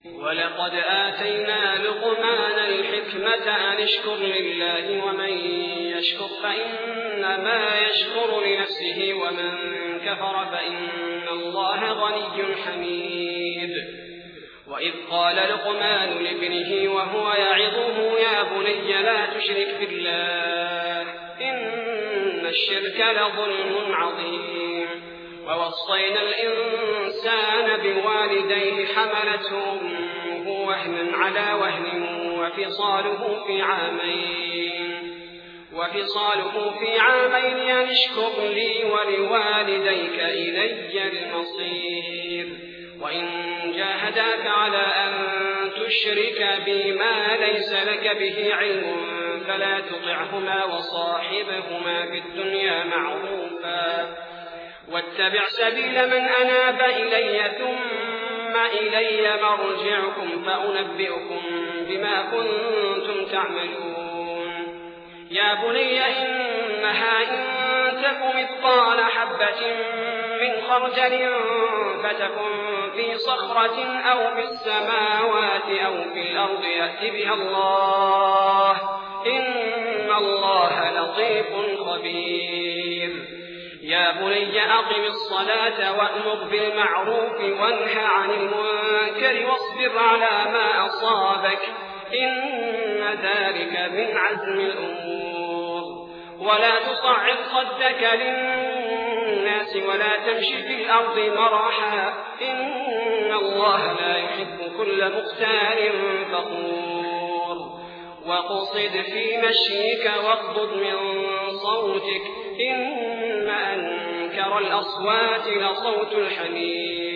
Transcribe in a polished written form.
ولقد آتينا لقمان الحكمة أن اشكر لله ومن يشكر فإنما يشكر لنفسه ومن كفر فإن الله غني حميد. وإذ قال لقمان لابنه وهو يعظه يا بني لا تشرك بالله إن الشرك لظلم عظيم. ووصينا الإنسان بوالديه حملته أمه وهنا على وهن وفصاله في عامين أن اشكر لي ولوالديك إلي المصير. وإن جاهداك على أن تشرك بي ما ليس لك به علم فلا تطعهما وصاحبهما في الدنيا معروفا واتبع سبيل من أناب إلي ثم إلي مرجعكم فأنبئكم بما كنتم تعملون. يا بني إنها إن تك مثقال حبة من خردل فتكن في صخرة أو في السماوات أو في الأرض يأت بها الله إن الله لطيف خبير. يا بني أقم الصلاة وأمر بالمعروف وانه عن المنكر واصبر على ما أصابك إن ذلك من عزم الأمور. ولا تصعد خدك للناس ولا تمشي في الأرض مرحا إن الله لا يحب كل مختال فخور. وقصد في مشيك واغضض من صوتك إن أنكر الأصوات لصوت الحمير.